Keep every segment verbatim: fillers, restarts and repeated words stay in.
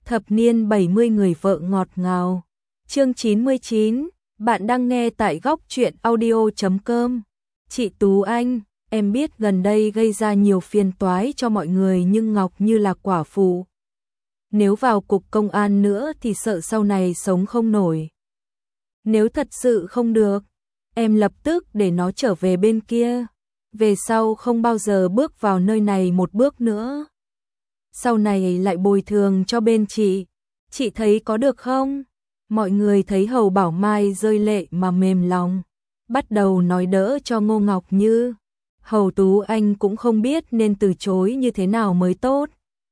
Thập niên bảy mươi người vợ ngọt ngào. Chương chín mươi chín, bạn đang nghe tại góc truyện audio chấm com. Chị Tú Anh, em biết gần đây gây ra nhiều phiền toái cho mọi người nhưng Ngọc như là quả phụ. Nếu vào cục công an nữa thì sợ sau này sống không nổi. Nếu thật sự không được, em lập tức để nó trở về bên kia. Về sau không bao giờ bước vào nơi này một bước nữa. Sau này lại bồi thường cho bên chị. Chị thấy có được không? Mọi người thấy Hầu Bảo Mai rơi lệ mà mềm lòng. Bắt đầu nói đỡ cho Ngô Ngọc Như. Hầu Tú Anh cũng không biết nên từ chối như thế nào mới tốt.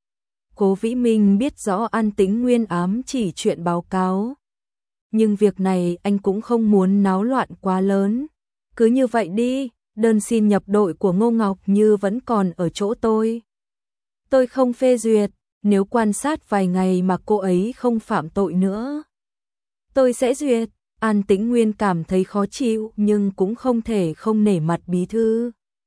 Cố Vĩ Minh biết rõ An Tĩnh Nguyên ám chỉ chuyện báo cáo. Nhưng việc này anh cũng không muốn náo loạn quá lớn. Cứ như vậy đi, đơn xin nhập đội của Ngô Ngọc Như vẫn còn ở chỗ tôi. Tôi không phê duyệt, nếu quan sát vài ngày mà cô ấy không phạm tội nữa, tôi sẽ duyệt. An Tĩnh Nguyên cảm thấy khó chịu nhưng cũng không thể không nể mặt bí thư.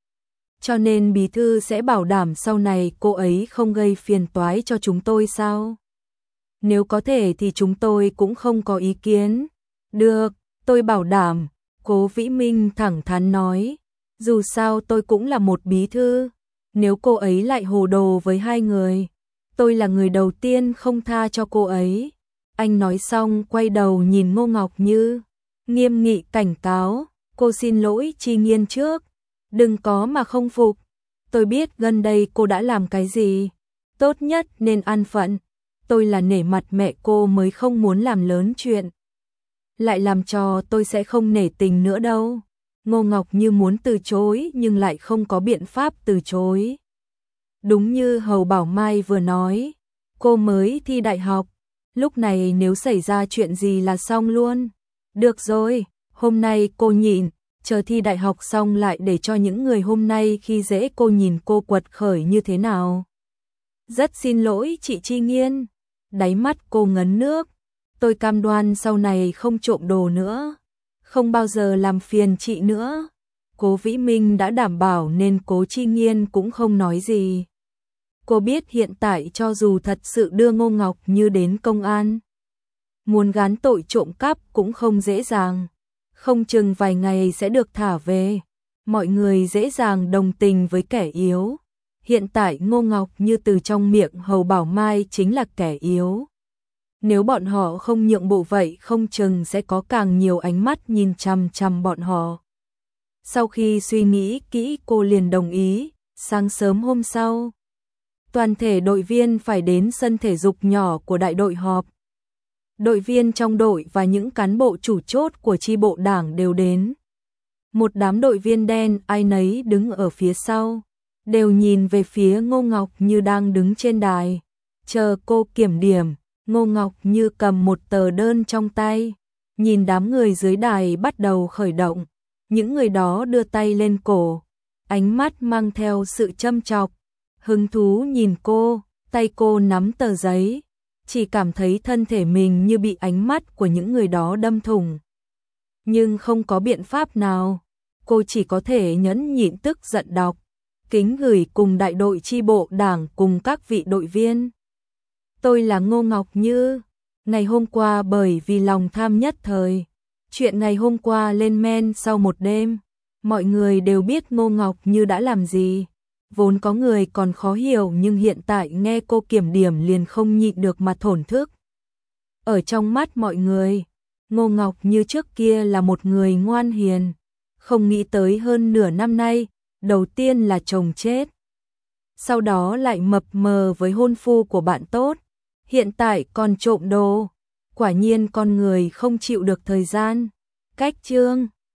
Cho nên bí thư sẽ bảo đảm sau này cô ấy không gây phiền toái cho chúng tôi sao? Nếu có thể thì chúng tôi cũng không có ý kiến. Được, tôi bảo đảm, Cố Vĩ Minh thẳng thắn nói. Dù sao tôi cũng là một bí thư. Nếu cô ấy lại hồ đồ với hai người, tôi là người đầu tiên không tha cho cô ấy. Anh nói xong quay đầu nhìn Ngô Ngọc Như, nghiêm nghị cảnh cáo, cô xin lỗi Chi Nghiên trước, đừng có mà không phục. Tôi biết gần đây cô đã làm cái gì, tốt nhất nên an phận. Tôi là nể mặt mẹ cô mới không muốn làm lớn chuyện. Lại làm trò tôi sẽ không nể tình nữa đâu. Ngô Ngọc Như muốn từ chối nhưng lại không có biện pháp từ chối. Đúng như Hầu Bảo Mai vừa nói, cô mới thi đại học, lúc này nếu xảy ra chuyện gì là xong luôn. Được rồi, hôm nay cô nhịn, chờ thi đại học xong lại để cho những người hôm nay khi dễ cô nhìn cô quật khởi như thế nào. Rất xin lỗi chị Chi Nghiên. Đáy mắt cô ngấn nước. Tôi cam đoan sau này không trộm đồ nữa, không bao giờ làm phiền chị nữa. Cố Vĩ Minh đã đảm bảo nên Cố Chi Nghiên cũng không nói gì. Cô biết hiện tại cho dù thật sự đưa Ngô Ngọc Như đến công an, muốn gán tội trộm cắp cũng không dễ dàng. Không chừng vài ngày sẽ được thả về. Mọi người dễ dàng đồng tình với kẻ yếu. Hiện tại Ngô Ngọc Như từ trong miệng Hầu Bảo Mai chính là kẻ yếu. Nếu bọn họ không nhượng bộ vậy không chừng sẽ có càng nhiều ánh mắt nhìn chằm chằm bọn họ. Sau khi suy nghĩ kỹ cô liền đồng ý. Sáng sớm hôm sau, toàn thể đội viên phải đến sân thể dục nhỏ của đại đội họp. Đội viên trong đội và những cán bộ chủ chốt của chi bộ đảng đều đến. Một đám đội viên đen ai nấy đứng ở phía sau, đều nhìn về phía Ngô Ngọc Như đang đứng trên đài. Chờ cô kiểm điểm, Ngô Ngọc Như cầm một tờ đơn trong tay, nhìn đám người dưới đài bắt đầu khởi động. Những người đó đưa tay lên cổ, ánh mắt mang theo sự châm chọc, hứng thú nhìn cô, tay cô nắm tờ giấy, chỉ cảm thấy thân thể mình như bị ánh mắt của những người đó đâm thủng. Nhưng không có biện pháp nào, cô chỉ có thể nhẫn nhịn tức giận đọc. Kính gửi cùng đại đội chi bộ đảng cùng các vị đội viên. Tôi là Ngô Ngọc Như. Ngày hôm qua bởi vì lòng tham nhất thời, chuyện ngày hôm qua lên men sau một đêm, mọi người đều biết Ngô Ngọc Như đã làm gì. Vốn có người còn khó hiểu nhưng hiện tại nghe cô kiểm điểm liền không nhịn được mà thổn thức. Ở trong mắt mọi người, Ngô Ngọc Như trước kia là một người ngoan hiền, không nghĩ tới hơn nửa năm nay, đầu tiên là chồng chết, sau đó lại mập mờ với hôn phu của bạn tốt, hiện tại còn trộm đồ. Quả nhiên con người không chịu được thời gian. Cách chương